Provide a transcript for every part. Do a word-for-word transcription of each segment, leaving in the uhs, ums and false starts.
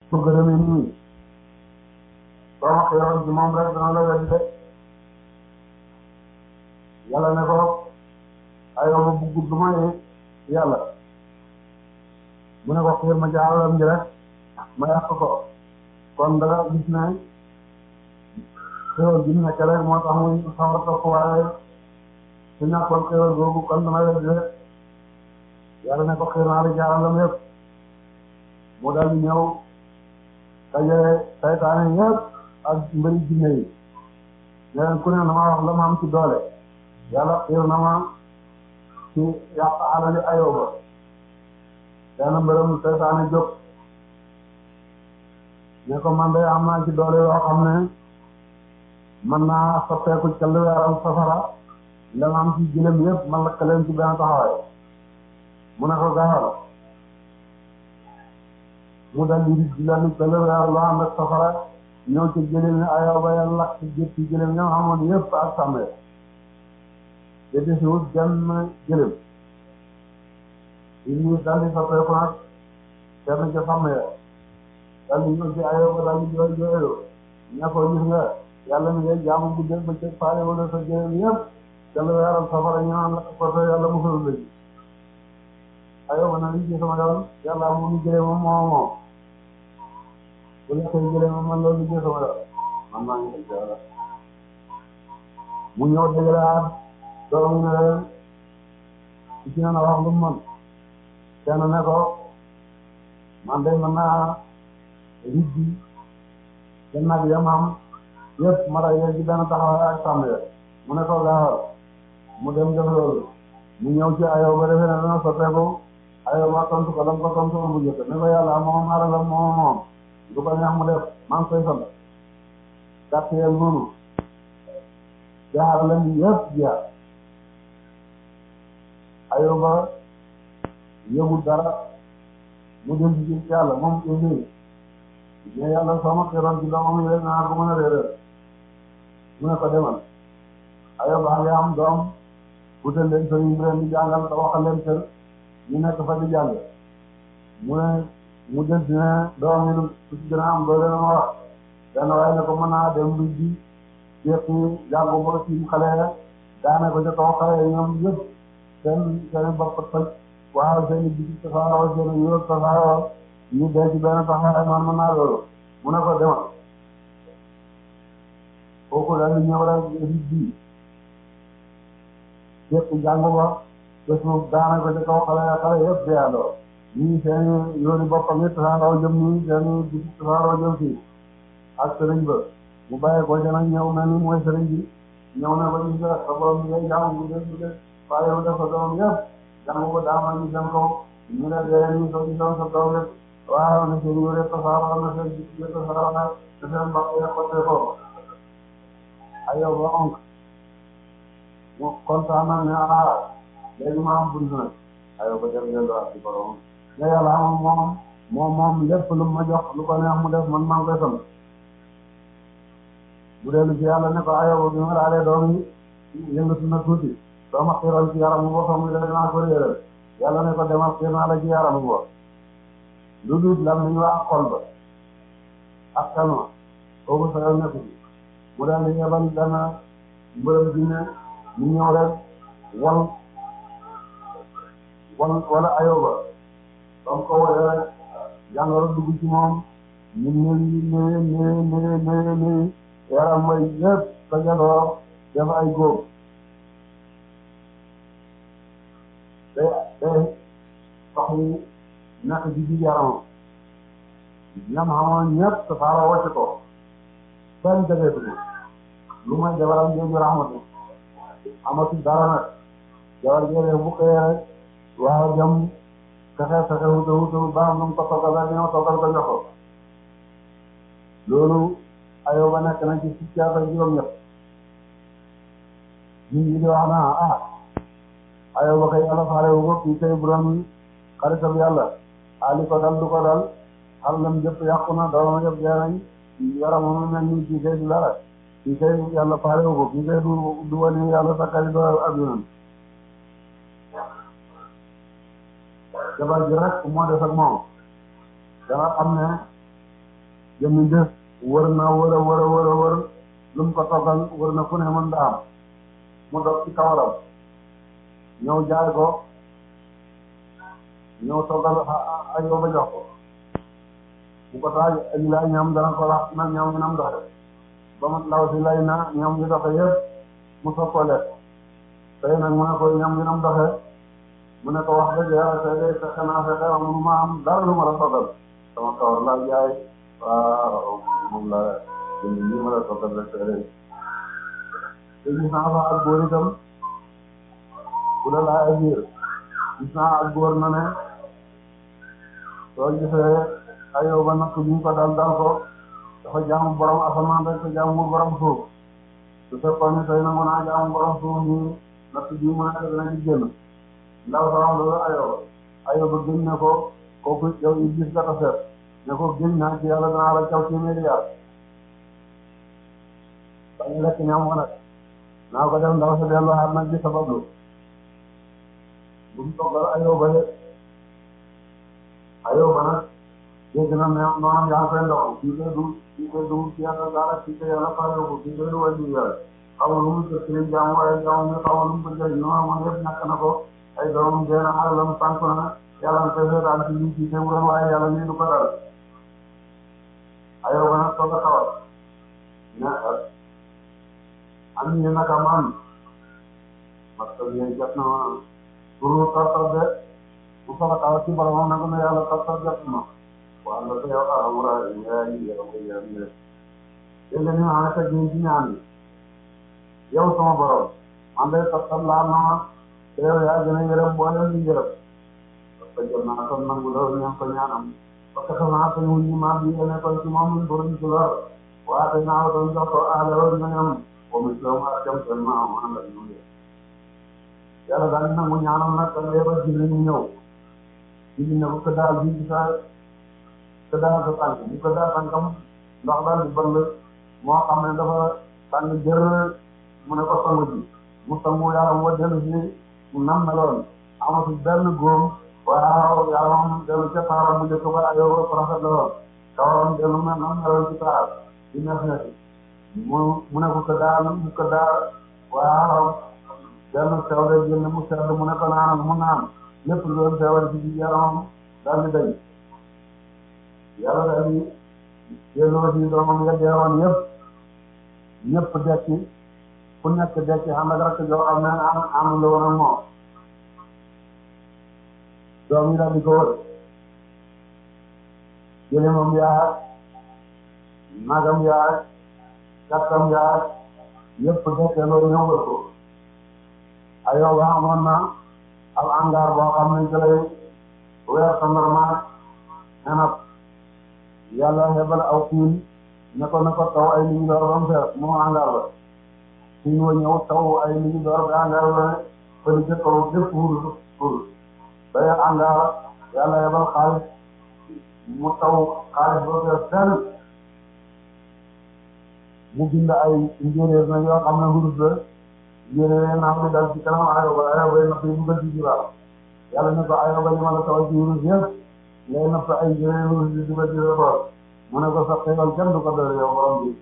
su gërëmee nii soo ma xeeroon ci moom rek dana la weddi de yàlla ne ko ayoo ba buggut lu may yàlla mu ne ko xiir ma ci alalam ji rek ma yàq ko kon danga gis ne xéwal gi mu nekk rek moo tax muy xaw a topp waaye su ñàkkoon xéwal googu kon dana weddi de yàlla ne ko xiir naa la ci alalam yëpp mu daal di ñëw dajale saytaane yëpp ak mbëri jinne yi leen ku ne na ma wax la ma am ci doole yàlla xiir na ma ci yàq alali Ayooba benn mbërëm saytaane jóg ne ko man de am naa ci doole yoo xam ne man naa soppeeku ca lu weeral safara la ma am ci gëlëm yëpp man lakk leen ci benn taxawaay mu ne ko gaawal mu dal di di leen ca lu weeral loo xam ne safara ñëw ci gëlëm yi Ayooba ya lakk jëpp ci gëlëm ñoo xamoon yëpp ak sàmmee te desiwut genn gëlëm Iblis daal di soppeeku nag kenn ca sàmmee daal di ñëw ci Ayooba daal di jooy jooylu ña ko gis nga yàlla mi ngay jaamu bu dégg ba ca faale wala sa gëlëm yëpp ca lu weeral safara ñu naan lakk ko te yàlla musul la ci Ayooba nag li ci sama yoon yàlla mu ngi jëlee moom moo moom bu nekkee jëlee moom man loolu li ci sama yoon man maa ngi def yàlla mu ñëw dajalaat doom yi ne leen ci ci na wax lu mu mën kenn ne ko man de mën naa rijji te nag yam am yëpp mara yee ci benn taxawaay ak sàmm ya mu ne ko gaawal mu dem def loolu mu ñëw ci Ayooba defe ne dana soppeeku Ayooba tontu ko lam ko tontu bu jëkk ne ko yàlla moom aralam moom moom du ko neex mu def maa ngi koy sant gàtt yeel noonu jaar la ni yëpp jaar Ayooba yëgul dara mu dem ci ci yàlla moom Iblis mais yàlla soo ma xiroon ci doomam yi rek naa ko mën a réeral mu ne ko demal Ayooba nga am doom wutal leen sëriñ bi leen di jàngal te waxal leen kër ñu nekk fa di jàng mu ne mu jël si ne doom yi lu ci gën a am doole na ma wax benn waaye ne ko mën naa dem lu ji jékki jàngu ba ci xale daane ko ca kaw xale yi ñoom yëpp seen seen bopp toj waaw seen i bisi tasaaroo seen i yóor tasaaroo ñu dee ci benn taxawaay man mën naa loolu mu ne ko demal kooku daal di ñëw rek di ji jékki jàngu ba bés bu daane ko ca kaw xale xale yëpp deeandoo ñii seen i yooni boppam yi tasaaroo jëm nii seen i bisi tasaaroo jëm fii ak sëriñ ba mu bàyyi ko ca nag ñëw mel ni mooy sëriñ bi ñëw ne ko ñu sa borom bi ngay jaamu bu dee bu dee waaye yow def ko doom yëpp jàng ko daama ñu dem ko ñu ne dee ñu so ñu doon sa doom rek waaw na seen yore tasaaroo na seen gis yëpp tasaaroo na seen mbokk yi côté ko Ayooba onk mu kontaan na ne ah léegi ma am bunt nag Ayooba dem ngeen doon ci borom ne yàlla moom moom moom moom lépp lu ma jox lu ko neex mu def man maa ngi koy sant bu dellu ci yàlla ne ko Ayooba bi ma laalee doom yi yëngatu na tuuti soo ma xiiroon ci yaramu boppam mi dana naa ko réeral yàlla ne ko demal xiir naa la ci yaramu bopp lu dul lam nañu wax ak xol ba ak kalma kooku sa yoon nekku mu daal di yebal dana mbërëm jinne mu ñëw rek wal wal wala Ayooba comme ko wala jàngoro dugg ci moom ñu néew néew néew néew néew néew yaram way yëpp sa jagoo def ay góob te te sox yi nekk ci biir yaramam ñam xamoon ñëpp safaara wàcc ko kenn jageetu ko lu may jabaram jooju rahmatu amatu dara nag jabar jooju bu xëyee rek waaw jëm fexe fexe wuute wuute ba am nu mu ko toggal rek ñëw toggal ko jox ko loolu Ayooba nekk na ci fukki at ak juróom-ñett nit ñi di wax naa ah Ayooba kay yàlla faale wu ko kii kay bu doon xaritam yàlla ali ko dal du ko dal xalam jëpp yàqu na doomam yëpp dee nañ yaramam mel ni kii kay du dara kii kay yàlla faale wu ko kii kay du du wali yàlla sakkari do ab yoon jabar ji rek moo def ak moom danga xam ne jëmmi des wër na wër a wër a wër a wër lu mu ko toggal wër na fu ne mën da am mu dog ci kawaram ñëw jaay ko ñëw toggal ayoo ba jox ko bu ko taaj aji lay ñam dana ko wax na ñam ñu nam doxe ba mu ndaw si lay na ñam ñu doxe yëpp mu soog ko lekk tey nag mu ne ko ñam ñu nam doxe mu ne ko wax dëgg yàlla tey de fexe naa fexe wax mënu ma am dara lu ma la toggal sama kawar laa jaay waaw moom la jënd lii ma la toggal rek tey te gis naa fa ak góor itam bu la laay biir gis naa ak góor na ne soo gisee ayoo ba natt bi ñu ko dal dal ko dafa jaamu borom asamaan rek te jaamu borom suuf su fekkoon ne tey nangu naa jaamu borom suuf nii natt bii mu nekk dina ci génn ndaw sax loolu ayoo ayoo ba gën ne ko kooku yow Iblis nga taseet ne ko gën naa ci yàlla danaa la caw téeméeri yàlla bañ lekk ñam wa nag naa ko def ndaw sa dellu xaar nag di sabablu bu mu toggal ayoo ba de ayoo ba nag dégg na ne noonam yaa ngi koy ndox kii koy du kii koy du ci yàlla dara kii koy yàlla faa yóbbu kii koy du wàññi yàlla xamul lu mu jot ci leen jaamu waaye jaamu ñu xamul lu mu ko jëriñ noonu moom yëpp ñàkk na ko ay doomam dee na alalam sànq na yàlla na koy seetaan ci lii ci teewuloon waaye yàlla nii du ko dal ayoo ba nag soog a tawal ne am ñu naka man parce que yéen jot na ma pour tartar de bu soog a tawal ci boromam nag ne yàlla tartar jot na waaw nga koy wax alhamdulilah yaa ngi yéex a koy yéex a yéex léegi nag ñu naan teg ñu ci ñaan bi yow sama borom man de tartar laal na ma te yow yaa gën a yërëm booleel ñu yërëm parce que jot naa kon nangu loolu ñaan ko ñaanam parce que xam naa ko ñu ma bi ne ko ci moom ñu borom ci lor waaye te naa ko jox ko aale woon ñu ñam comme islam ak jëm seen maam ànd ak ñoom yàlla daal nangu ñaanam nag kan leeba ji ñu ñëw ji ne ko daal ji sa te daal sa tànk bu ko daal tànkam ndox daal di bëll moo xam ne dafa tànk jër mu ne ko sangu ji mu sangu yaram wa dellu si mu nam meloon amatul benn góom waaw yaramam dellu ca taaram bu njëkk ba ayoo ba rafet la woon kawaram dellu mel nam meloon ci taar di neex neex mu mu ne ko ko daal mu ko daal waaw dellu sew de génn mu sedd mu ne ko naan mu naan lépp lu doon sewal ci yaramam daal di dañ yàlla daal di delloo si doomam ya deewoon yëpp ñëpp dekki ku nekk dekki xam nga rek joo xam ne am am la woon ak moom doom yi daal di ko wër jëlimam yaag nagam yaag kattam yaag yëpp dekkee loolu ñëw wër ko ayoo ba amoon na ab angaar boo xam ne ci lay weer sandarma nenap yàlla xebal aw xiin ne ko ne ko taw ay liñu door ba mu fees moom angaar ba xiin wa ñëw taw ay liñu door ba angaar ba fëli ca kaw lépp wul wul bay angaar yàlla xebal xaalis mu taw xaalis ba fees tel mu bind ay njéeréer na yoo xam ne hurus la njéeréer naaf li dal ci kanam ayo ba ayo bay napp yi dugal ci juraal yàlla ne ko ayo ba li ma la taw ci hurus yëpp ngay napp ay njéeréer hurus di dugal ci boor mu ne ko sax xewal kenn du ko doy yow borom bi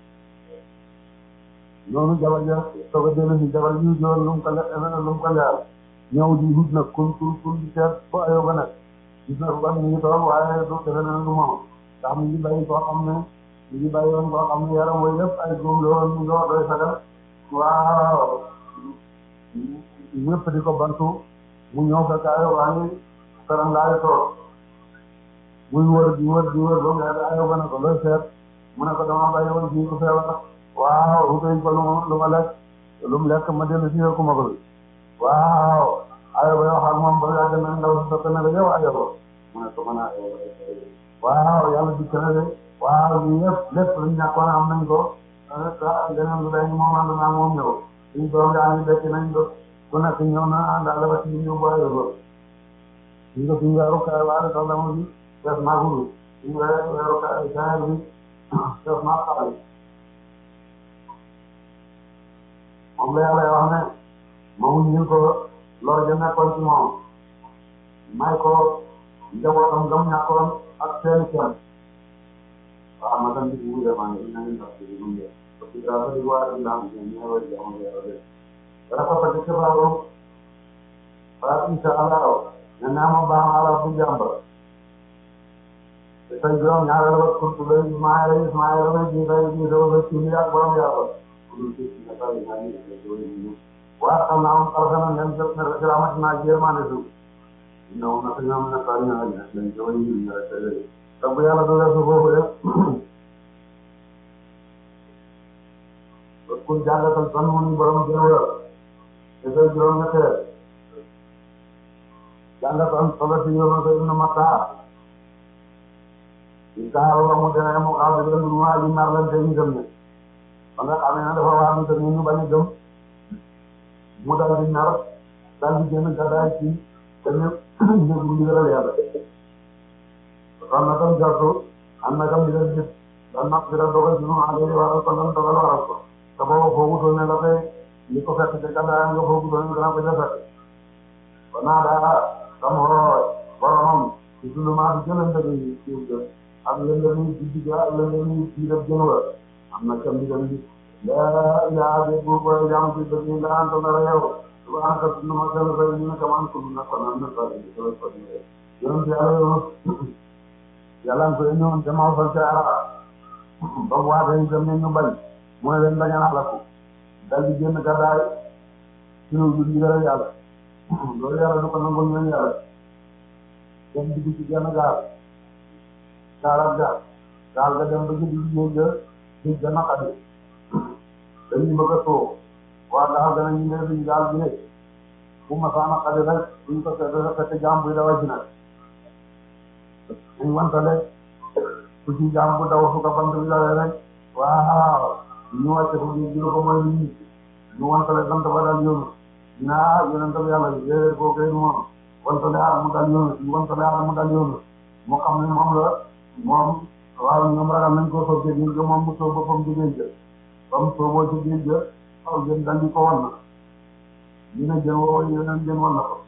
noonu jabar ja soog a dellu si jabar ji joon lu mu ko le lu mu ko leer ñëw di hut nag kun kun kun di seet fo ayo ba nag gis na ko mi ngi toog waaye du defe na du moom ndax mi ngi bàyyi koo xam ne mi ngi bàyyi woon koo xam ne yaram way yëpp ay góom la woon mu ngi wax doy sagal waaw ñëpp di ko bantu mu ñëw fekk ayo waa ngi karam laay toog muy wër di wër di wër ba mu yàgg ayoo ba ne ko looy seet mu ne ko dama bàyyi woon fii ku feebar waaw ruuteñ ko lu ma lu ma lekk lu mu lekk ma dellu si ku ma ko waaw ayoo ba yoo xam moom ba yàgg na ndaw si sotti na la yow ayoo ba mu ne ko mën a waaw yàlla dikk na de waaw lii yëpp lépp luñ ñàkkoon am nañ ko leneen lu day moom ànd naa moom ñëw suñ doom yaa ngi dekk nañ ko ku nekk ñëw na àndaale ba ci ñu ba ayoo ba ñu ko suñ weeru kaay waale sax dama bi def naa gudd suñ weeru weeru kaay kaay bi def naa xaalis moom la yàlla wax ne moomu ñu ko lor ja nekkoon ci moom may ko njabootam gam ñàkkoon ak seen kenn tan di buure ma ngi ngi ndax ci ñu ngi parce que dafa di war di lam ñu ñu wara jamu yalla de dara ko fa ci baaru ba insha Allah na nama ba ala bu jamba te tay joom ñaara la ko tu lay Ismaïla Ismaïla la ji tay di do ba ci ni ak borom yalla lu ci ci ta ni ni do ni wa sama am arxana ñam jot na ramat na jermane du no na ñam na ta ñu ay dañ do ni ni rek te bu yàlla doole su boobu rek ku jàngatal ban mu ni borom jëwër te say juróom ñetteel jàngatal solo si yoon sa ibnu Matta di kaaw ba mu demee mu xaw di leen du waa ji nar leen te ñu gëm ne ba nga xamee ne dafa wax ni te ñu bañ a gëm mu dal di nar dal di génn gàddaay ci te ñu ñu ndigalal yàlla kon nag am jartu am na kam di leen gis dan nag di leen dogal ci nu alayhi wa sallam dogal waral ko te booba foogutoon ne la fay li ko fekk ci gàddaayam nga foogutoon ne dana ko ca fekk ba naa daa kam xorooy boromam ci sunu maa di jëlee ndëgg yi ci jë ak lëndëm yi ci digg ak lëndëm yi ci def jën wa am na kam di leen gis laa ilaa de bu koy jàmm ci dëgg yi nga anta dara yow subhanaka sunu ma sell say ñu ne kaman kudu na kon am na sa di ko ko di yonent yàlla yow yàlla nga koy ñëwoon te maa fal ca ara ba mu waatee itam ne ñu bañ mu ne leen bañ a alaku dal di génn gàddaay ci lu dul ndigal yàlla loolu yàlla du ko nangul ñoom yàlla dem dugg ci genn gaal gaal ak gaal gaal ga dem ba ci digg géej ga géej ga naqadi dañuy bëgg a soo waa gaal ga nañu ne duñ gaal bi ne bu ma saa naqadi rek duñ ko seet fekk jaam buy dawa ci nag ñu wantale ku ci jaam bu daw fu ko bant bi dawee rek waaw ñu wàcce ko gi gi ko mooy lii ñu wantale bant ba dal yoonu naa yonent bi yàlla yéer boo koy moom wantale aar mu dal yoonu ñu wantale aar mu dal yoonu moo xam ne moom la moom waaw ñoom ragal nañ koo soog géej ga moom mu soo boppam ci géej ga ba mu sooboo ci géej ga aw jën dal di ko wan na ñu ne jën woo yeneen jën wan na ko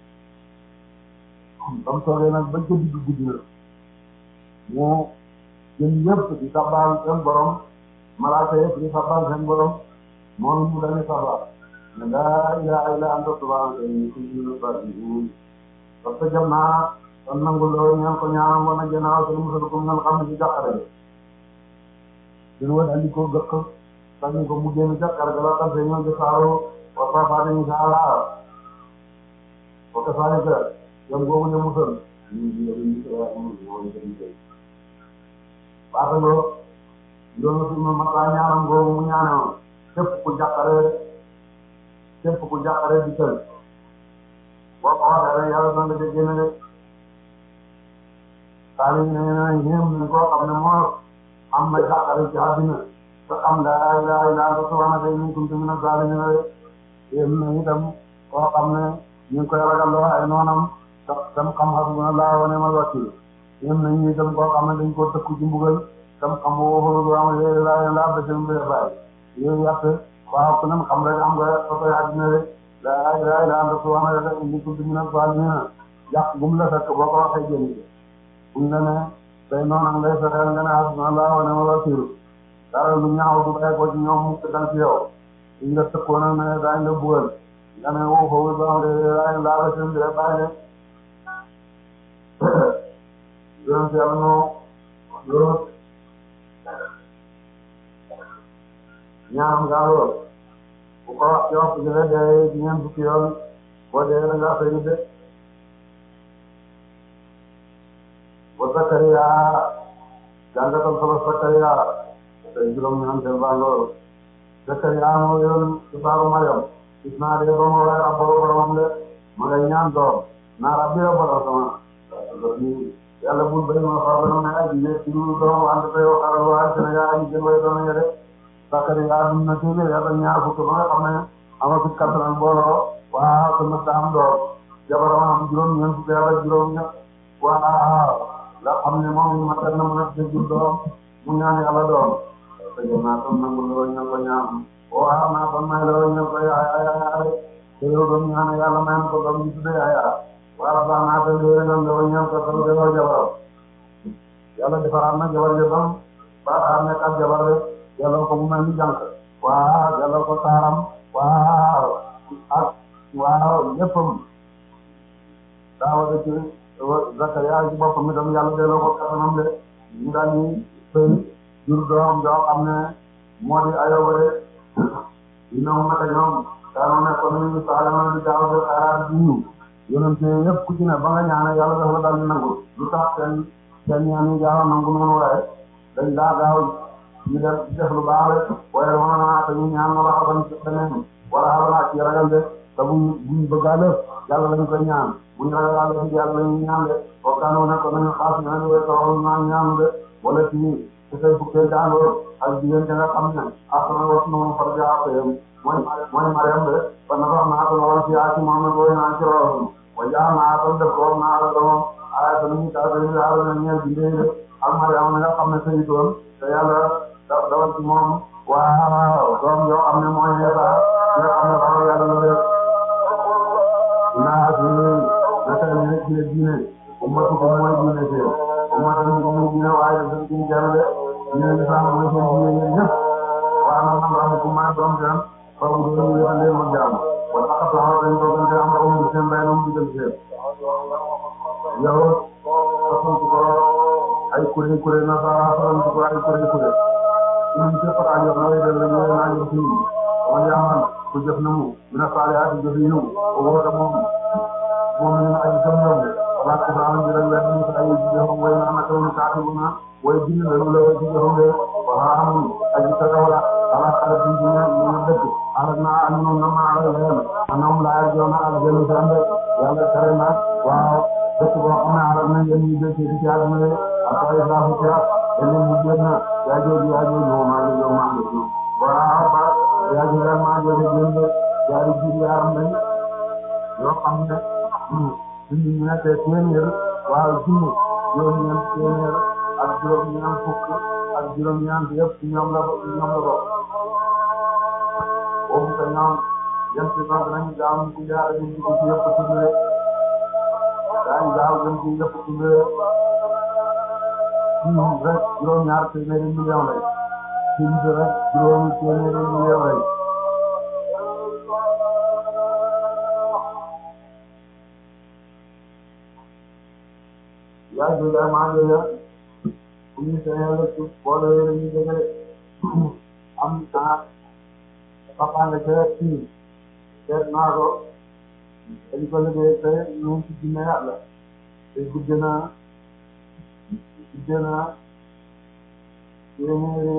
ba mu soogee nag bañ ko digg guddi na mu jën yëpp di sabbal seen borom malaaka yëpp di sabbal seen borom moom mu dañuy sabbal ne laa ilaaha illa anta subhaanaka inni kuntu minaz zaalimiin parce que jam naa kon nangu loolu ñaan ko ñaanam wana gannaaw seen musal ko ngeen xam ne ci jàqare jën wa daal di ko gëkk sànni ko mu génn jàqare ga la tase ñëw ci saaro wa fafaate insha Allah wa kazaalika jam googu ne musal ñu ngi yëngu waataloo loolu fi mu mataa ñaanam googu mu ñaanoo képp ku jàqare képp ku jàqare di tël boo ko waxee rek yàlla dana la génne de saa yi ne ne ñeem ni koo xam ne moo am na jàqare ci àddina te xam laa ilaaha illa anta subhaanaka inni kuntu minaz zaalimiin de yéem na itam koo xam ne ñu ngi koy ragalloo ay noonam te tam xam hasbunallaahu wa ni'mal wakiil yéem nañu itam koo xam ne dañ koo tëkku ci mbugal tam xam woo du am léegi laa laa ba seen mbir bàyyi yooyu yàq waaw ku ne xam rek am nga soto àddina rek laa ilaaha illa anta subhaanaka inni kuntu minaz zaalimiin yàq gum la fekk boo ko waxee jënd buñ la ne tey noonu am ngay fexeel nga ne hasbunallaahu wa ni'mal wakiil dara lu ñaaw du bàyyi ko ci ñoom mu dal ci yow suñ la tëkkoon nag ne daañu la bugal nga ne woo foofu ba am léegi laa laa ba seen mbir bàyyi yonent yàlla noo loolu ñaanam gaa lool bu ko wax ci waxtu bi rek dee ci ñeent fukki yoon boo dee da ngaa fay de ba Sakariya jàngatal solo Sakariya tey juróom ñeenteel baa loolu Sakariya moo yoon ci baaru Mariam gis naa de ba ma waaye rabboo boromam de ma ngay ñaan doom naa rabbi borom sama yàlla bul béy ma faa ba ne aji ne ci lu doom wante tey waxaral waaye Sénégal aji gën way doon nga de Sakariya dund na téeméer yàlla ñaar fukk ba nga xam ne amatul kattan mbooloo waaw te mës am doom jabaram am juróom ñeent fukk yàlla juróom ñett waaw la xam ne moom ma teg na mu nekk jël doom mu ñaan yàlla doom te jël naa tam nangu loolu ñaan ko ñaan waaw naa kon may loolu ñaan ko yaay yaay yaay te yow doom ñaan yàlla may na ko doom ñu tuddee yaay yaay waaw baax naa te léegi nag loolu ñaan ko tam delloo jabaram yàlla defaraat na jabar ja bam ba xam ne kat jabar de delloo ko mu mel ni jànk waaw delloo ko taaram waaw ak waaw léppam daawa de ci Zakariya ci boppam itam yàlla delloo ko kattanam de ñu daal di sëy jur doom joo xam ne moo di Ayoba de ñoom naka ñoom daanoo nekkoon nañu saa di gaaw de xaar di ñu yonente yëpp ku ci ne ba nga ñaane yàlla dafa la daal di nangu lu tax seen seen ñaan yi gaaw a nangu noonu waaye dañ daa gaaw ñu def def lu baax rek waaye wana naa te ñu ñaan wala xaban ci beneen wala xabanaa ci ragal de te buñ buñ bëggaa def yàlla lañ koy ñaan buñ ragal yàlla ci yàlla lañu ñaan de kookaanoo nekkoon nañu xaas ñaan we taxaw ñaan ñaanu de wala ci ci say fukkee daandoo ak jigéen nga xam ne asana was noonu far jaxaseyam mooy mooy Mariam de kon na wax naa ko wala ci yaa ci Muhammad wooy naan ci roosum wa jaa naa ko def ko naa la doomam ay ta nañu kaa dañu yàlla na ñeel bindee de ak Mariam na nga xam ne sayitoon te yàlla dawal ci moom waaw doom yoo xam ne mooy Iisa nga xam ne xaw yàlla la def naa ci naka ne ci diine ummatu ko mooy diine seen ummatu ko mooy diine waaye dafa ci jàll de diine lislaam mooy seen diine yéen ñëpp waa na man rabbukum maa doom seen foofu doon wéetal leen ma jaamu wala xataa xaw dañ ko gën am ko mu seen bay noom digal seen yow façon ko ay kuréel kuréel na sa façon ko ay kuréel kuréel ñu ci fata yo na wédal la ñu na ñu ci wala yaman ku jëf na mu dina faale ak jëf yi ñu o wota moom moom ñu ay jëm ñoom wala ko daan di rek wédal ñu ay jëf way na na ko ñu taatu na way bind la lu la way ci jëf de wa am ay ta wala ala xala bi ñu ñu dëkk ala na am ñu na ma ala leen anam la ay jona ak jëlu sande yàlla tere na waaw dëkk boo xam ne arab na yéen ñu dëkk ci jaar mu ne ak ay saafu ci ak ene mu génn yaa jooju yaa jooju moo maa ngi yow maa ngi ci waaw ba yaa jooju maa jooju génn yaari jiir yaaram lañ yoo xam ne suñu ñu nekkee téeméer waaw junni juróom-ñeent téeméer ak juróom-ñeent fukk ak juróom-ñeent yëpp ci ñoom la ñoom la bokk boobu te ñoom yéen ci sant nañu gaaw ñu ci jaar ñu ci ci yëpp tuddee daañu gaaw gën ci yëpp tuddee ñun rek juróom-ñaar téeméeri million lay ci rek juróomi téeméeri million lay yaa ngi lay maa ngi lay bu ñu seenee rek boole yooyu ñu dégg am naa papa nga ca kii seet naa ko dañ ko liggéey te ñoom ci jinne yàlla te gudd na gudd na téeméeri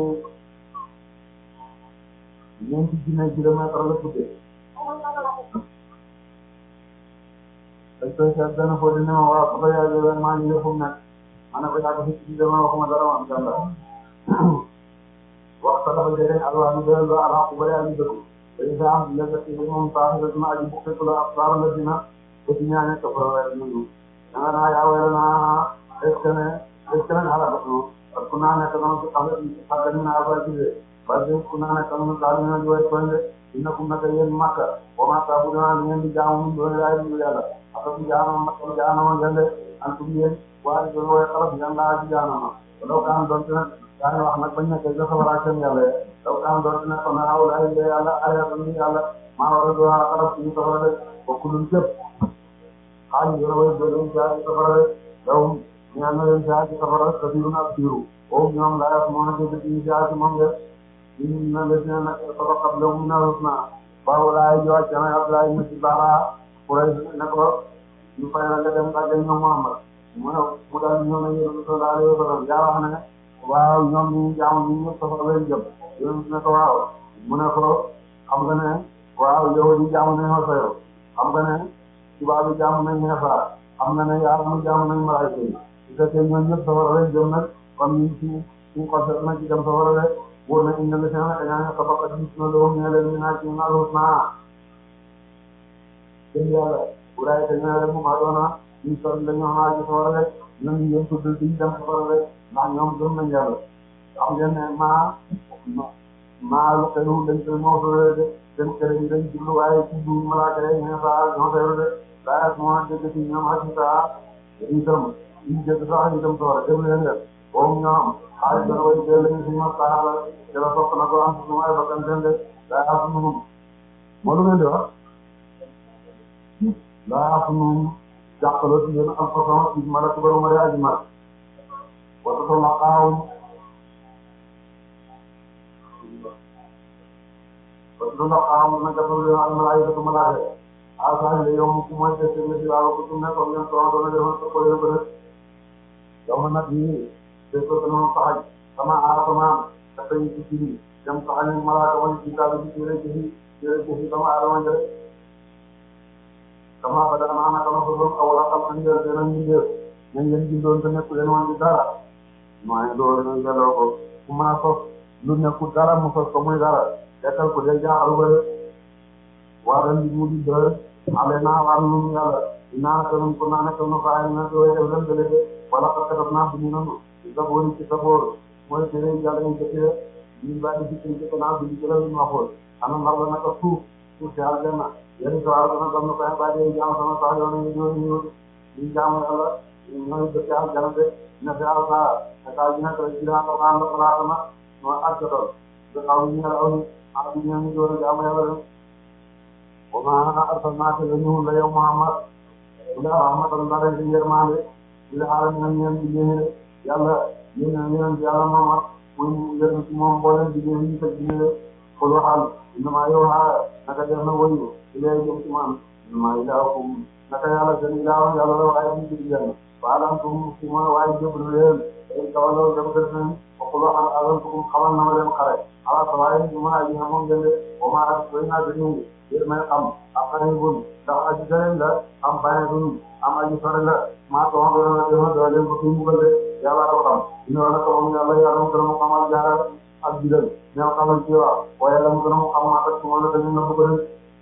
ñeenti jinne kilomètre la guddee dañ koy seet benn foo di ne ma waa papa yaa ngi maa ngi fu mu nekk ma ne ko yaa ko fi ci dama waxuma dara ma am jàlla wax sa dafa jëlee alwaa ñu doon ba ala ku bëri ak ñu dëkk dañu saa am lekk ci moom saa si dina aji bu fekk la ab saara la dina ba ci ñaane ko fa weer ñu nga naa yaa wala naa est-ce que ne est-ce que ne xalaat ko parce que naa nekk noonu ci xam xam ñu naa ba ci parce que ku naa nekk noonu daal ñu di way toñde dina ko naka yéen makka wa ma ta bu na ngeen di jaamu ñu doon yaay ñu yàlla ak ñu jaamu makka jaamu ngeen de antum yéen waaye do way xalaat ngeen laa ci jaamu do kan doon daa wax nag bañ nekkee dafa war a seen yàlla daw kaan doon dina ko naaw lay yàlla ayatu ni yàlla maa war a doon xarab ci safara de bokku luñ cëpp xaalis dina way doon jaar ci safara de daw ñaan na leen jaar ci safara te diiru na ak diiru boobu ñoom laa yak moo na dégg ci jaar ci moom de ñu na la dina nag sabaqat lahum na husna baaw laay ji wàcc na Abdoulaye ibn Bara Quraysh ne ko ñu fay la nga dem nga dem ñoom Muhammad mu ne mu daal ñëw na yéen sallallahu alayhi wa sallam yaa wax ne waaw ñoom ñu jaamu ñu ñëpp safara leen jëm yéen ne ko waaw mu ne ko xam nga ne waaw yow di jaamu nañ Xoseyr yow xam nga ne tubaab bi jaamu nañ Iisaa xam nga ne yàlla mu jaamu nañ malaaka yi su fekkee ñoom ñëpp safara leen jëm nag kon ñu ci suñu xol na ci dem safara rek wóor na indi la seen ak ñaari sabaqat husna lahum ñu leen ñu naa ci naa husna seen yàlla wuraay te ñu leen mu maa doona ñu sol la ñu xaar ci safara rek ñoom ñu yëm tudd di dem safara rek ndax ñoom gëm nañ yàlla xam ngeen ne maa maa lu xew dañ koy moo de seen kër yi dañ jublu waaye ci biir malaaka yi ñu saa ñoo xew de daa moo dégg ci ñoom ak saa itam ñu dégg sax itam safara dem leen leen boobu ñoom xaaj dana way dee lañu si ma saxaaba jëla topp na ko am su may bakkan seen de daa yaa sunu num moo lu ngeen di wax daa yaa sunu num jàppaloo ci yéen alfaçon ci mala ci borom mari aji mar wata to la xaawum wata to la xaawum na jàppal leen al malaayikatu malaaka asaani la yow ku mooy def seen si laa ko ci nekkoon ngeen toog doona defoon sa koy ko def yow ma nag nii de ko dana taxaj sama aadamaam dafay ci ci dem taxañ ak malaaka wala ci daal ci téere ci téere ci sama aadama jëre sama ba dana ana kama ko doon awala xam nañ leen dina ñu def ñu ngeen bindoon te nekku leen woon ci dara maa ngi loolu ñu delloo ko ku mën a sos lu nekku dara mu sos ko muy dara dekkal ko day jaaxal ko de waa ren mu di dër ale naa war nun yàlla dinaa naka nun ko naa nekk nu faay na dooy def leen dële de wala ko kataf naa bu ñu nanu ci sa boori ci sa boor mooy tere yàlla ñu jëkkee ñu ba di ci ci naa bi ci la ñu waxoon ana mar la naka suuf suuf ci aljanna yéen sa wàll dana doon koy ba dee jaam sama sax yoon ñu ñu ñu ñu jaamu yàlla ñooy dëkk aljanna de na fi alsa ka ñu nekk ci la ko naan la la na no ak doon da xaw ñu la aw ak ñu ñu doon jaamu yàlla wa ma arsalnaaka la yow Muhammad ila rahmatan dara ci yermande ila alamin ñeen di ñeen yàlla ñeen ñeen yàlla Muhammad muy yéen ci moom boole di ñeen ñi tek ñeen ko waxal inma yow ha naka def na wayu ila jëm ci man inma ilaakum naka yàlla seen ilaaw yàlla la waaye ñu ci yàlla waalam tum ci ma waaye jëblu leen ay kawalo dem def nañ ko waxal alam tum xamal na leen xare ala tawaay ñu ma aji xamon gënde o ma ak doy na dañu yéen may xam am xaribun ndax aji gërëm la am baneetun am aji sore la maa ko waxoon na defoon doo leen ko fi mbugal de yàlla ko xam ñu ne la ko moom yàlla yàlla mu gën a mu xamal jaaral ak bidal ñoo xamal ci wax waaye yàlla mu gën a mu xam maa ko la dañu na ko gën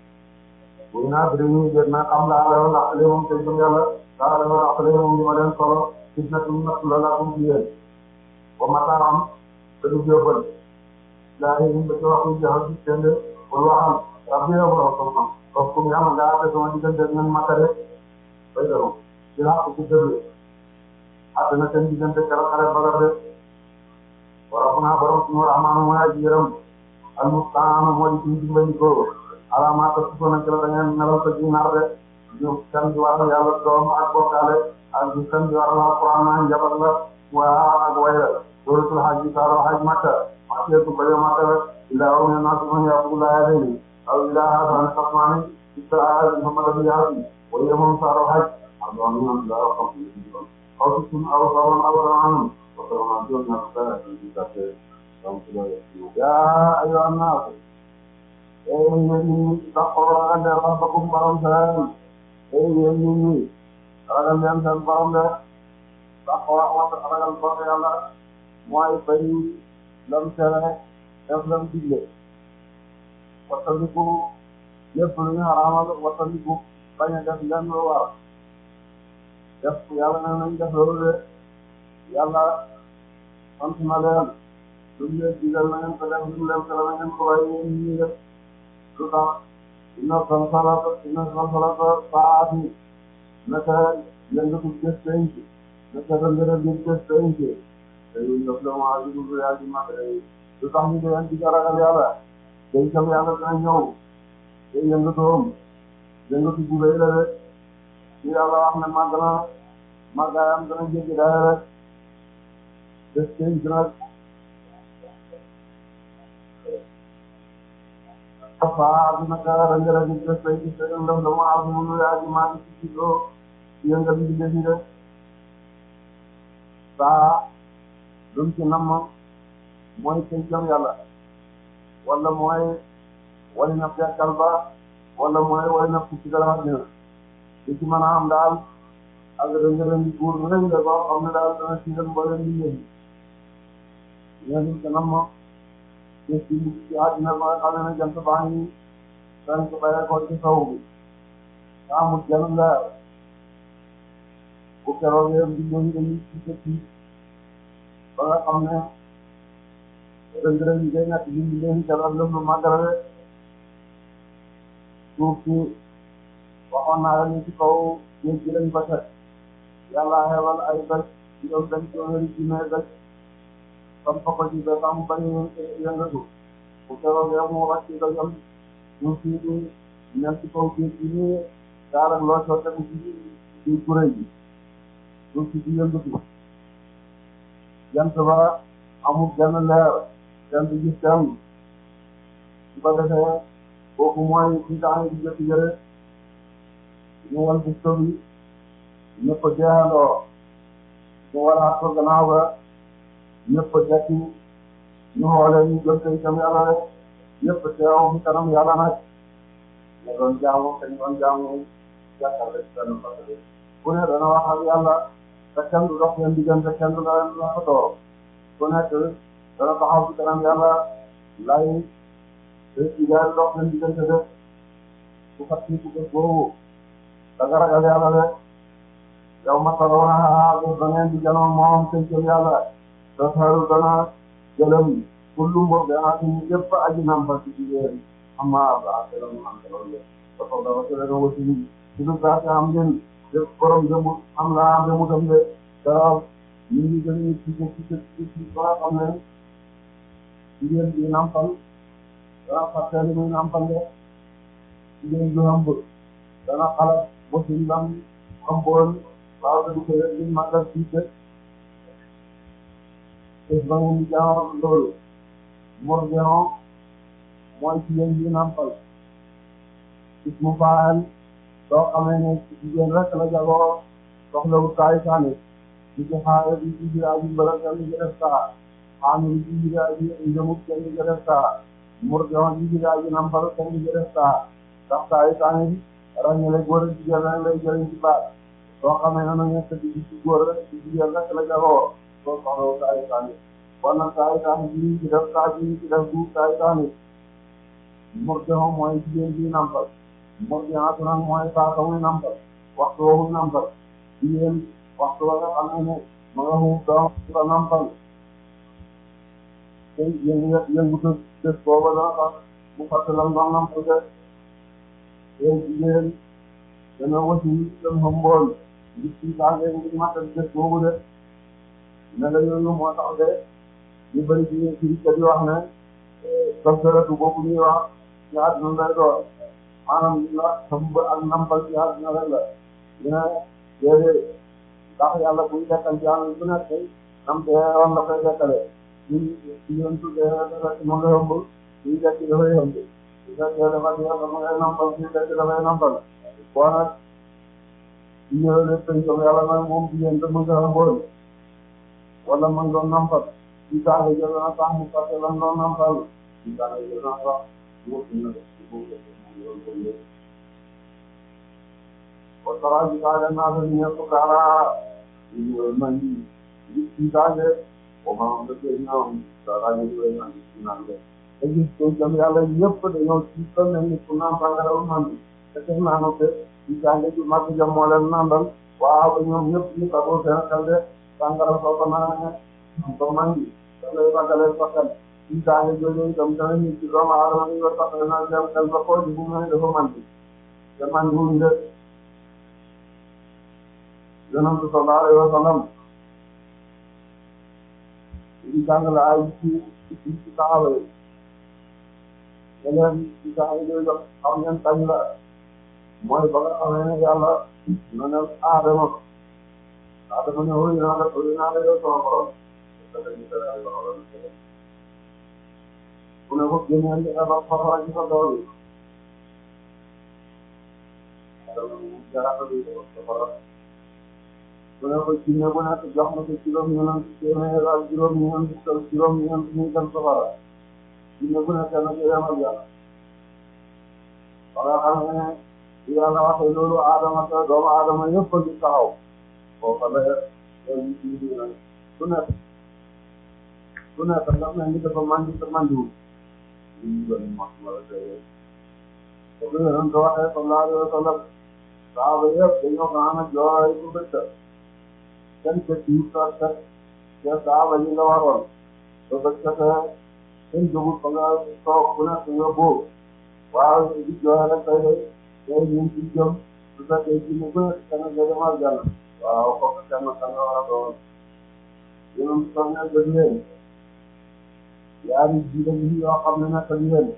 buy naa bi dañuy jël naa xam laa la woon àqale moom tey jëm yàlla laa la woon àqale moom li ma leen solo gis na tuum natt la laa ko ci yéen ba mataaram te du jóobal laa yéen ba ci wax ñu jaxal ci kenn pour waxal rabbi yow borom xam-xam parce que yàlla nga àtte sama diggante ngeen makkale bay daro ci laa ko ci dëgg àtte na seen diggante keroog xare Badar de wala naa borom suñu rahmaanu mooy aji yërëm al mustaan moo di suñu dimbandikoo alaamaata su ko nekk la da ngeen nelal ko ci nar de ñu kan di waral yàlla doom ak bokkaale ak ñu kan di waral alquran naa njabat la waa ak way la suratul hajj saaro hajj makka makkeetu ko yo makka rek ilaa aw ne naatu man yabudulaa layni aw ilaa haasani tasmaani israa muhammad bi yaasi way moom saaro hajj aldoon ñoom daa xam aw si sun aw saron aw saron wa saron joon na sa di tatte donc yaa ayyuha nnaas ee yéen ñi taxaw ragal leen rabbakum borom seen ee yéen nit ñi ragal leen seen borom de taxaw ragal borom yàlla mooy bari lam tere def lam digle wattandiku lépp lu ñu xaraamal wattandiku bañ a def lenn lu war def yàlla ne nañ def loolu de yàlla sant na leen lu mu leen digal na ngeen ko def lu mu leen tere na ngeen ko bàyyi yéen ñi def lu tax inna salsalata inna salsalata saati naka yëngatu bés penc naka rëngëral bi bés penc te ñu def la ma ji du yaa ji mag lu tax ñu deen di ragal yàlla day jëm yàlla dina ñëw te yëngatoom yëngatu bu rëy la rek ci yàlla wax ne màgg na màggaayam dana jéggi daay rek bés penc nag faa dina ka rëngëral bi bés penc te ñu def la ma ji du yaa ji mag ci loo yëngal bi defi rek saa lu ci nam mooy pencam yàlla wala mooy wali na fekkal ba wala mooy wali na fukki dara dina li ci mën a am daal ak rëng-rëng buur rëng la boo xam ne daal dana ci dem ba leen di yëngu ñooñu ci nam te ci ci àddina ba nga xam ne jant baa ngi dañ ko bàyyee ko ci kaw bi amul jël la bu keroog yëpp di leen dañuy ci ci ba nga xam ne rëng-rëng yi day nekk di leen jaral lëm lu màggale suuf si waxoon naa la ni ci kaw géej gi lañ ko teg yàlla xewal ay doj ci doon dañ téeméeri junne doj comme ko ci ba am bañ yëngatu bu keroog mu wàcc ko yam ñu ci di ñal ci kaw ci ni daal ak loo soo tegu ci ci kuréel bi ñu ci di yëngatu jant ba amul benn leer jant bi gis kenn su ko defee kooku mooy ci tax di jëkk jëre ñu wal ci bi ñëpp jeexandoo ñu walaat ko gannaaw ga ñëpp dekki ñu xoolee ñu jëm tey tam yàlla rek ñëpp teew fi kanam yàlla nag ñu doon jaamu te ñu doon jaamu jàkkal rek benn fàttali ku ne dana wax ak yàlla te kenn du dox seen diggante kenn du la la ko toog ku nekk dana taxaw fi kanam yàlla lay te ci gaay dox seen diggante de ku fàttali ku bés boobu da nga ragal yàlla rek yow ma tarawna da ngeen di janoo moom te jëm yàlla te xaru dana jëlam kullu mbokk dana ci ñëpp aji nampal ci jigéen amma ba te la mu am loolu la ko ko dafa tele do wasi ni ci lu gaata am ngeen def borom dem am la am dem dem de dara ñu ngi gën ci ci ci ci ci ba xam ne jigéen di nampal dana fàttali muy nampal de jigéen ju am dana xalaat wasi lam xam boon waaw dañu koy def ñu màggal fii te te ba ngeen di jaaxal loolu Mor Dieng mooy jigéen bi nampal gis mu faayal soo xamee ne jigéen rek la jagoo soxlawul kaay saani di ci xaare di ci biir aji mbala kenn di def saa xaamil di biir aji njëmut kenn di def saa Mor Dieng di biir aji nampal kenn di def saa ndax kaay saani ràññale góor ak jigéen rek lay jëriñ ci baat soo xamee ne nag nekk di ci góor rek di jigéen rek la jagoo soo soxlawul kaay saani kon nag kaay saani bii ci def saa bii ci def du kaay saani Mor Dieng mooy jigéen bi nampal Mor Dieng nag mooy saa muy nampal waxtu woo muy nampal jigéen waxtu wa nga xam ne ma nga xuuf doom la nampal te yëngu yëngutu bés booba dana tax mu fàttalam doon nampal de te jigéen dana wasi dem xambool gis ci tàngee ngi matal bés boobu de ne la yooyu moo tax de ñu bëri ci ci di wax ne doctoratu boobu ñuy wax ci àdduna lay doon maanaam la sëmb ak nampal ci àdduna rek la dina déedéet ndax yàlla buy dekkal ci àll bu nekk nam te woon la koy dekkale ñun ci ñun tuddee moom la yomb buy dekk dafay yomb bu fekkee dafa yàlla mu ngay nampal buy dekk dafay nampal boo nag ñu ñëwee lépp tey comme yàlla nag moom jigéen te mën nga yomboon wala mën doon nampal ci saa yi jël na sax mu fàtte lan doon nampal ci saa yi jël na sax mu ci na ci boobu wa tara ji ka na na ni ko kara ni man ni ci daage o ma do ke na tara ni do na ni na de e ji ko jam yàlla yëpp dañoo ci ko ne ni ku naan bangara man te te na no te ci daage ji mag jam moo leen nandal waaw ñoom ñëpp ñu ko seen xel de bangara soo ko naan ko man lay bagale fakal ci daage jooju itam dana ñu ci doomu aadama ñu ko tax na dem xel ba ko bu mu dafa man te man bu ñu Yonent bi sallallahu alayhi wa sallam di jàngale ay ci ci ci saxaaba yi yeneen ci saxaaba yi xam ngeen kañ la mooy ba nga xamee ne yàlla na ne Adama Adama ne wóor naa la wóor naa la yow sama borom bu ne ko génneel di xebar farfara ci sa dool yi Adama jarata bi safara bu ne ko jinne bu nekk jox na ko juróom-ñeent téeméer ak juróom-ñeent juróom-ñeent ñu dem safara jinne bu nekk na ko yemal yàlla ba nga xam ne yàlla waxee loolu Adama te doomu Adama yëpp a ngi taxaw foofa la ñu ci dina bu nekk bu nekk ndax ne ni dafa mandi te mandiwul ñu bëri mos wala tey te bu yonent ko waxee sallallahu alayhi wa sallam saaba yëpp dañoo ko ana jooy bu bëtt kenn te ci sa sa te saaba yi nga waroon ba bëtt te kenn jógul fa nga toog bu nekk nga boobu waaw di jooy rek tey de tey ñun ci jëm su fekkee ci mu bëri kana nga demal jàll waaw kooku kenn ka nga war a doon yéen a ngi soog a jël leen yaari jiitam yi yoo xam ne nag dañu leen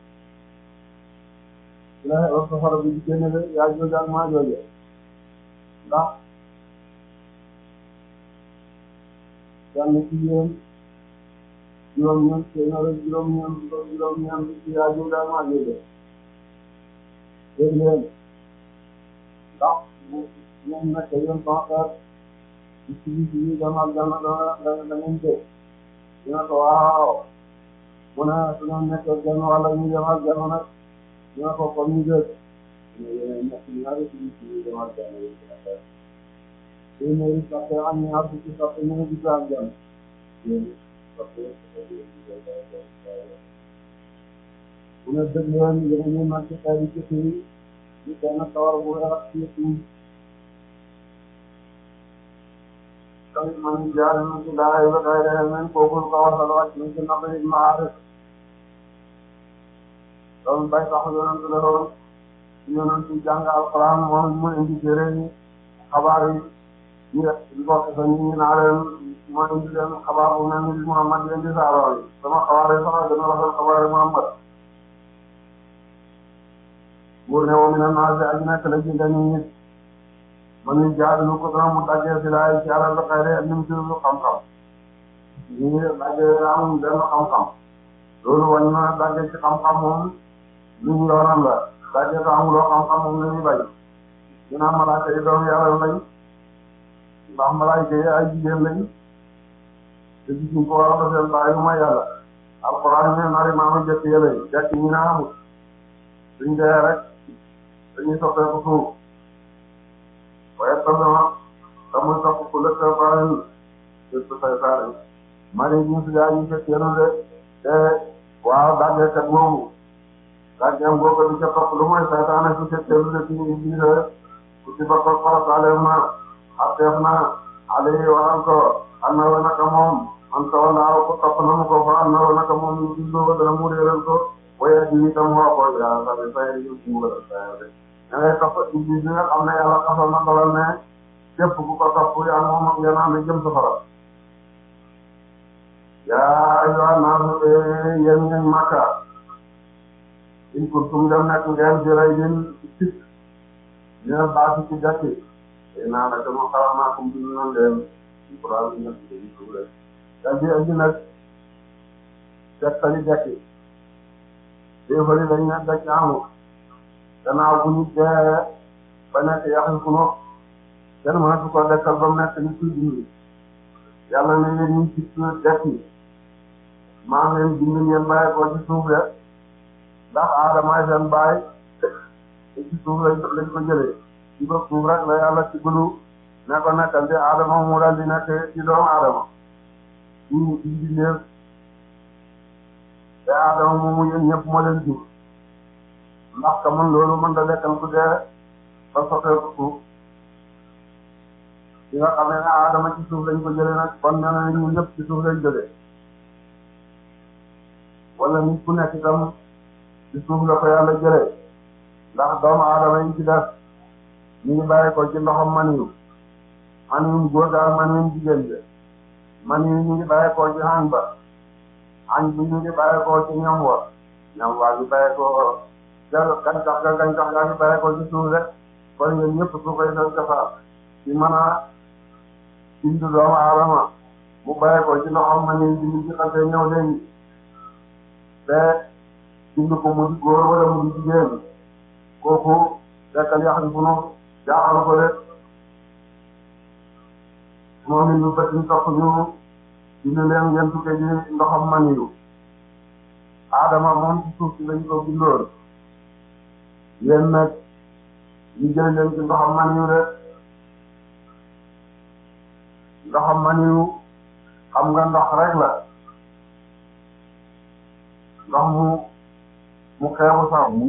ci la wax safara bi di génne yaa jooju ak maa jooju ndax kenn ci yéen juróom-ñeent téeméer juróom-ñeent juróom-ñeent ci yaa jooju ak maa jooju dégg leen ndax ñoom nag yéen sama xeet ci ci ci dama dama dama dama dama dégg dina ko waaw mu ne su ñu nekkee genn wala ñu demal genn nag dina ko kon ñu dégg mais nekk ñaari ci ci demal genn yi ci xeet téeméeri sappe ak ñaar fukki sappe ñu ngi gis ak genn bu ne dëgg leen yéen ñu nag ci xeet yi ci fii ñu benn kawar bu weex ci fii tamit man jaare na ci daara yi ba kay rexe men kooku ko wasal wàcc na ci nabi ibn Haaris doon bay sax yonent la woon yonent ci jàng alxuraan moom mu indi téere yi xabaar yi ñu di ko sa nit ñi naa leen moo indi leen xabaar bu mel ni Muhammad leen di saaroo yi sama xabaar yi sax gën a rafet xabaar yi Muhammad buur ne woo mi na naasi aji nekk la ci dañu nit man ñu jaadlu ko dana mu daggee si laay ci alal la xëy na lim ci lu xam-xam ñu ngi daggee amul benn xam-xam loolu wàññi na daggee ci xam-xam moom lu ñu yoonam la daggee ko amuloo xam-xam moom la ñuy bañ ñu naan malaaka yi doom yàlla lañ ndax malaaka yi ay jigéen lañ te gis ñu ko war a defee bàyyi ma yàlla alxuraan ne nari maamu jëkk yële jëkk ñi naa amul suñ dee rek dañuy soppeeku suuf waaye tamit tamit sax ku lekk baal yi te saytaane mari ñu si yaa ñu fekk yéen de te waaw daggee kat moomu daggee boobu di ca topp lu mooy saytaane su fekk yéen de ci biir ku ci bokk farataale ma atteef na Aliou waxal ko am na woon naka moom man kaw naa ko topp na mu ko fa am na woon naka moom ñu bindoo ko dana mu réeral ko waaye ji itam woo ko yaa sa bi fay yu mu la fay de da ngay topp ci biir nga xam ne yàlla xasal na dogal ne képp ku ko topp yaa moom ak yéen a am jëm safara yaa ayyuhan naas yéen ngeen Makka in kuntum dem nekk ngeen jëray din sit dina baasi ci gàcce te naa nag dama xaw naa comme bind na leen ci Qur'an bi nekk ci suuf rek gàcce andi nag tegtali gàcce déefari dañ ne gàcce amul gannaaw bu ñu dee ba nekk yaxin ku no kenn mënatu ko dekkal ba mu nekk ni kuy dund yàlla ne leen ñu ci dekk yi maa ngi leen bind ngeen bàyyi ko ci suuf de ndax aadamaay seen baay te ci suuf lañ lañ ko jëlee ci ba suuf rek la yàlla ci gulu ne ko nekkal te aadama mu dal di nekk ci doomu aadama ñu ci bindeef te aadama moomu yéen ñëpp moo leen jur ndax ka man loolu mën da lekkal ku dee ba soppeeku suuf ci nga xam ne aadama ci suuf lañ ko jëlee nag kon nee na ñun ñëpp ci suuf lañ jógee wala nit ku nekk itam ci suuf la ko yàlla jëlee ndax doomu aadama yi ci def ñu ngi bàyyi ko ci ndoxam maniyu maniyu góor daal maniyu jigéen bi maniyu ñu ngi bàyyi ko ci añ ba añ bi ñu ngi bàyyi ko ci ñam wa ñam waa ñu bàyyi ko jël gàncax ga gàncax gaa ngi bàyyi ko ci suuf rek kon yéen ñëpp su koy seen kafaar ci mën a bindu doomu aadama mu bàyyi ko ci ndoxam maniyu bi ñu ci xasee ñëw léegi te bindu ko mu di góor wala mu di jigéen kooku dekkal yaxin bu nu jaaxal ko de moom it ñu bët ñu topp ñu bindu leen ngeen tukkee ci ndoxam maniyu Adama moom ci suuf si lañ ko bindoon yéen nag ñu jël leen ci ndoxam maniyu de ndoxam maniyu xam nga ndox rek la ndox mu mu xeebu sax mu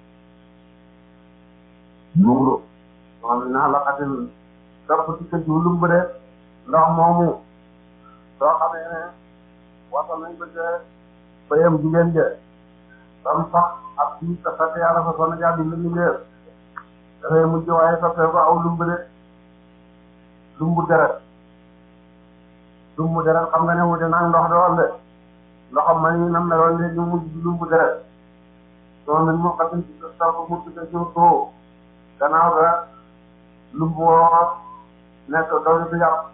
munglu xam naa la xatil topp ci kër gi lumb de ndox moomu soo xamee ne wasal nañ ko ca bayam jigéen ja tam sax ak fii te fekk yàlla fa sonn jàbbi li ñu leer dafay mujj waaye soppee ko aw lumb de lumbu deret lumbu deret xam nga ne wute nag ndox de wal de loxo man yi nam meloon léegi mu mujj lumbu deret doon nañ moo xatin ci sa ko mu tudde ci soo gannaaw ga lumbu woo nekk doon ci yàpp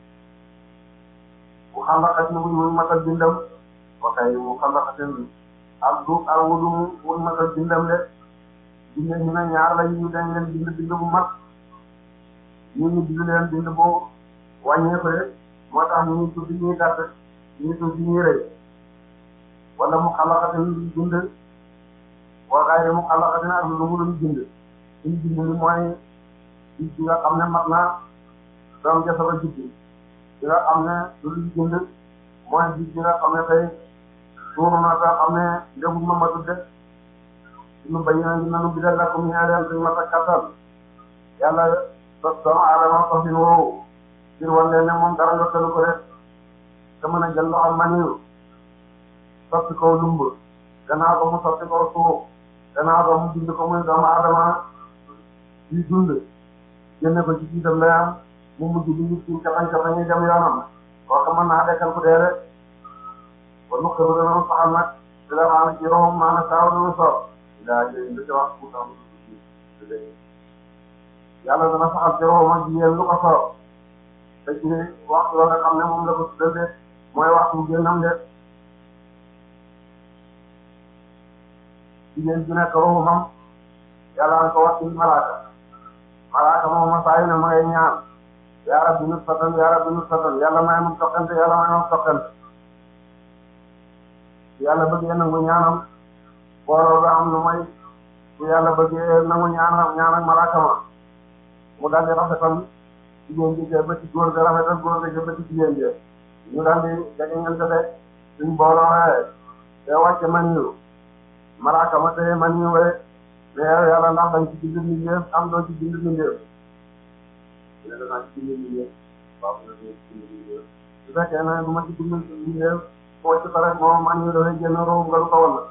mu xam la xas na muy muy matal bindam waxay mu xam la xatin ak du ak wudu mu muy matal bindam de binde ñu ne ñaar la ñu dañ leen bind bind bu mat ñu ñu bind leen bind bu wàññeeku de moo tax ñu ñu tuddi ñuy gàtt ñu tuddi ñuy rëy wala mu xalaxatin bind waxaaye mu xalaxatin ak lu mu doon bind suñ bind ni mooy bi nga xam ne mat na doom ja saba juddi bi nga xam ne lu luñ bind mooy bi nga xam ne tey suuru na ta xam ne ndegul ma matut de suñu bayi na ngi nanu bi de lakkum ñaareel suñ mat a kattan yàlla sos doomu aadama sosin woowu ngir wan leen ne moom dara nga tëlu ko rek te mën a jël loxo maniw sotti ko lumb gannaaw ko mu sotti ko suuf gannaaw ko mu bind ko muy doomu aadama yi dund génne ko ci jiitam layam mu mujj bi nit ci capañ capañ yi dem yoonam kooku mën naa dekkal ku dee rek ba nu xëru dana saxal nag di la maana ci roxum maana saaw dana soob daa jëriñ da ci wax ku tam yàlla dana saxal ci roxum ak jigéen lu ko soob te ci waxtu la nga xam ne moom la ko tuddal de mooy waxtu génnam de jigéen ju nekk roxumam yàlla nga ko wax ci malaaka malaaka moom ma saa yu ne ma ngay ñaan yaa rabbi nut fatan yaa rabbi nut fatan yàlla may mu toqante yàlla may mu toqante yàlla bëggee nangu ñaanam booloo ba am lu may bu yàlla bëggee nangu ñaanam ñaan ak malaaka ma mu daal di rafetal jigéen ji ba ci góor ga rafetal góor ga ba ci jigéen ji ñu daal di jegeñante de suñ booloo xee te wàcce man yu malaaka ma te man yu we mais yàlla ndax dañ ci bind mbindeef am doo ci bind mbindeef ne danaa ci bind mbindeef waaw na ci bind mbindeef su fekkee ne du ma ci bind mbindeef foo ci pare moom man yu dafay génn roobu nga du ko wan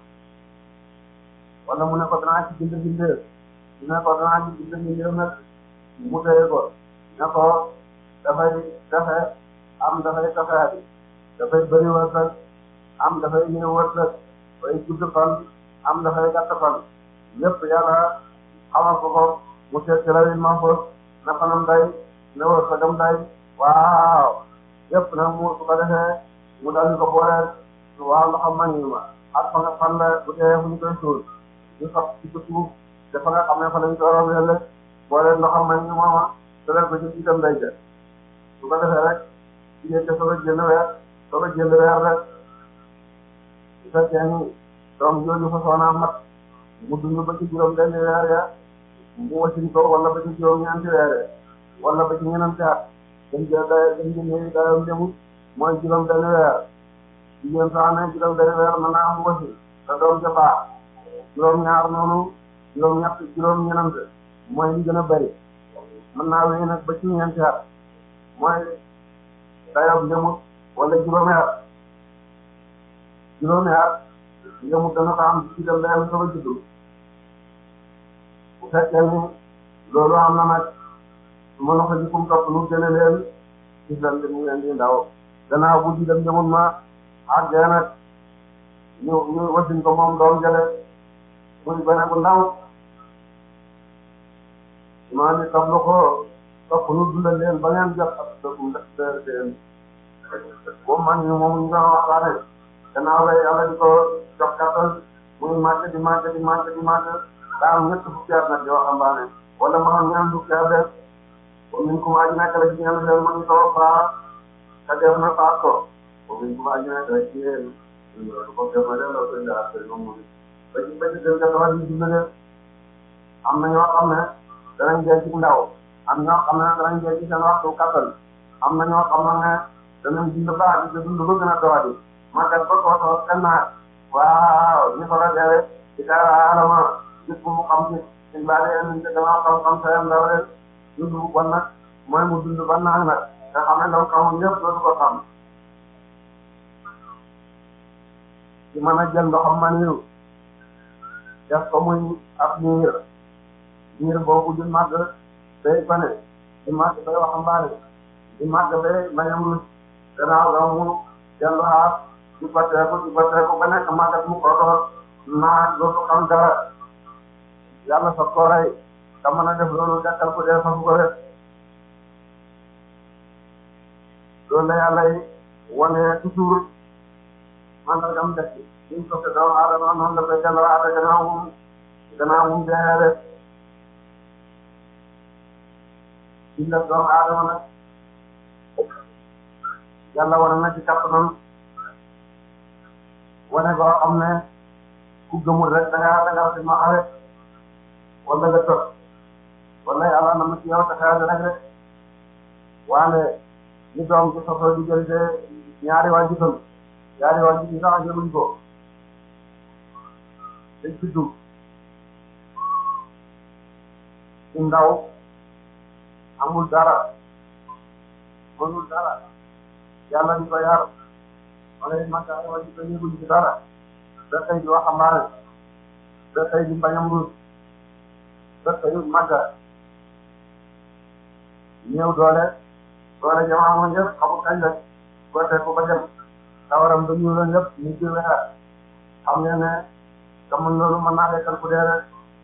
wala mu ne ko danaa ci bind mbindeef mu ne ko danaa ci bind mbindeef nag mu téye ko ne ko dafay dafay am dafay tafeati dafay bëri wërsëg am dafay néew wërsëg dafay gudd fan am dafay gàtt fan lépp yàlla xamal ko ko mu seet ci lawil mahfuz na fanam day ne wërsëgam day waaw lépp nag mu su ko defee mu dal di ko booleel waaw nga xam man yi ma ak fa nga fan la bu dee fu ñu koy suul ñu sax ci ko suuf dafa nga xam ne fa lañ ko roobee booleel nga xam man yi mooma dalal ko ci itam day jël su ko defee rek jigéen ca soog a jënd weer soog a jënd weer rek su fekkee ni doom jooju fa soona mat mu dund ba ci juróom benn weer ya mu wasin ko wala ba ci juróom ñeenti weer ya wala ba ci ñeneen at dañ jël day dañ jël dayam demut mooy juróom benn weer jigéen soo amee juróom benn weer mën naa am wasin te doom ja baax juróom ñaar noonu juróom ñett juróom ñeneen mooy li gën a bari mën naa wéy nag ba ci ñeenti at mooy dayam demut wala juróomi at juróomi at njëmu dana ko am ci dem dayam sama juddu bu fekkee ni loolu am na nag su ma loxo ji kum topp nu gëne leen gis leen di mu leen di ndaw gannaaw bu ji dem njëmut ma àggee nag ñu ñu wasin ko moom doom jële muy gone bu ndaw maa ni tam lu ko topp nu dundal leen ba ngeen jot ak dëggu dëgg seen moom man ñu moom ñu doon waxtaane gannaaw la yàlla di ko jox kattan muy màgg di màgg di màgg di màgg daa am ñett fukki at nag yoo xam ne wala ma xam ñaan fukki at def comme ni ko ma aji nekk la ci ñaan leen ma ngi ko faa ka def na faat ko comme ni ko ma aji nekk la ci yéen ko def na leen loolu koy dara koy moom mu ba ci ba ci gën nga tawa di dundale am na ñoo xam ne danañ jël ci ndaw am ñoo xam ne danañ jël ci seen waxtu kattan am na ñoo xam ne danañ dund baax di dund ba gën a doxati màggat ba ko soo kenn naa waaw ñu ko la deewee ci dara alama gis bu mu xam ci ci baale yéen ci gannaaw xam-xam sa yam ndaw leen dund bu bon nag mooy mu dund ba naan nag nga xam ne ndaw xamul ñëpp dootu ko xam ci mën a jël ndoxam man yu def ko muy ab niir niir boobu di màgg day bane di màgg day waxambaane di màgg day mayam lu gannaaw ga mu dellu xaar di bàtteeku di bàtteeku ba nekk màggat mu ko doon naa dootu xam dara yàlla soog koo rey ka mën a def loolu gàttal ko dee foofu ko def loolu la yàlla yi wane toujours mandargam def ci liñ ko fi doomu aadama noonu la koy delloo aada gannaaw moom gannaaw moom dee rek liñ def doomu aadama nag yàlla wane na ci kàttanam wane koo xam ne ku gëmul rek da ngaa da ngaa fi ma xare wala nga tot wala yàlla na ma ci yow taxaw rek rek waane li doom ci sosoo diggante ñaari waajuram ñaari waajur yi sax jëluñ ko dañ ci dugg ci ndaw amul dara mënul dara yàlla di ko yar wala it man kaa waajur ko yëguñ ci dara da tey di waxambaane da tey di mbañam ruus da tey màgga ñëw doole doole jamaa moom yëpp xamul kañ la ko teg ko ba dem tawaram ba ñu la ñëpp ñu ci weer xam ngeen ne kamul loolu mën naa dekkal ku dee rek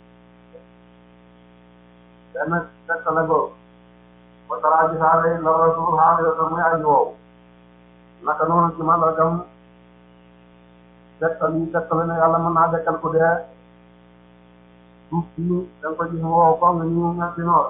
benn tegta la ko ba taraa ji saare la rasul xaale yo muy aji woow naka noonu ci mandargam tegtal yi tegtal ne yàlla mën naa dekkal ku dee suuf si da nga ko gis mu woow ko nga ñu ñetti noor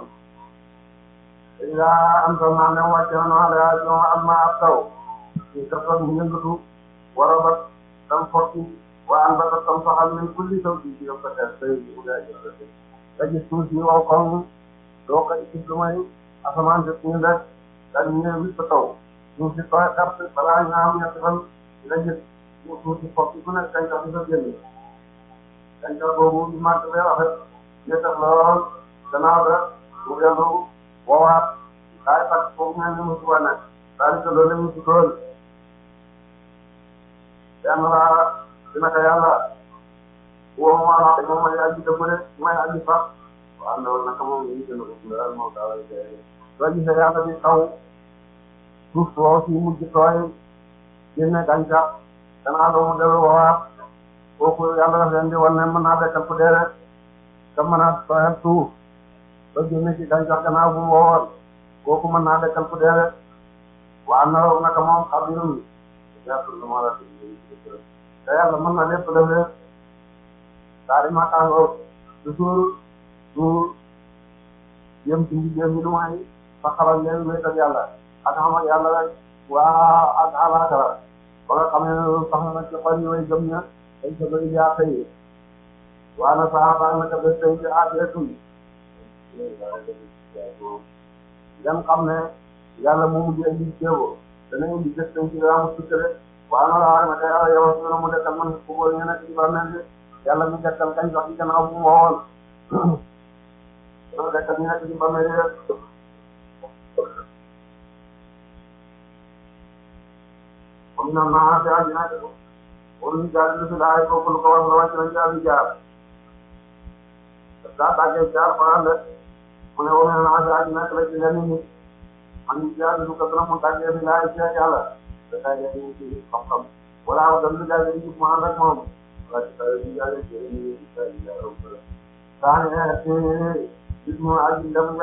daa am solo naa ne wàcce na noonu la ñoo alma ab taw ñu kàttan mu yëngatu war a bat tam forti waa an ba tam soxal nañ kulli taw bi ci yokk a teel tey jii bu dee jël nga gis suuf si wow koŋŋ doo ko gis lu may asamaan si ñu def daal ñu ñëw wis ko taw suuf si tooy xar balaa ñu am ñetti fan nga gis mu suuf si forti ku nekk gàncax gi sa génn gàncax boobu ñu màgg bee rafet ñu def lool gannaaw ga mu dellu woowaat daay fàq foofu mel ni mu suba nekk daal di ko loolu la ñu si tool benn laa dina ko yàlla woo ma wax moom mooy aji dëgg de mooy aji sax waaw loolu nag moom la ñu gën a ëpp daal moo tax soo gisee yàlla di taw suuf soo si mujj tooy génne gàncax gannaaw doo mu dellu woowaat kooku yàlla daf leen di wan ne mën naa dekkal ku dee rek te mën a tooyal suuf ba génne ci gàncax gannaaw bu mu woowoon kooku mën naa dekkal ku dee rek waa na naka moom xabirum yàlla lu ma la te yàlla mën na lépp def lépp daal di màkkaangoo toujours du yëm ci liggéeyam bi lu may fa xaral leen wéetal yàlla ak xam ak yàlla rek waa ak alaakara ba nga xam ne loolu sax na nag ci xol yi way gëm ña dañ ko doy yaa xëy waa na saxaaba naka bés tey ci aateetul yan xam ne yàlla moo mujj indi ceebo dana indi bés tey ci raamu sukkale waa na laa naka yàlla yow su mu dekkal man ku góor ñu nekk ci bàmmeel bi yàlla mi dekkal kañ sax ci gannaaw bu mu wowoon dana dekkal ñu nekk ci bàmmeel yi rek comme na maa fi aji nekk ko wala ñu jaar lu fi laay kooku lu ko war la wàcc nañ jaar di jaar daa tàggee jaar faral de mu ne wala naa fi aji nekk la ci lenn nit man ñu jaar lu ko dana mu tàggee fi laay ci yàlla da tàggee fi ci xam-xam wala aw dem lu jaar di jub mu ànd ak moom wala ci tawee di jaar ci ci ci jaar daa ne ci gis mu aji dem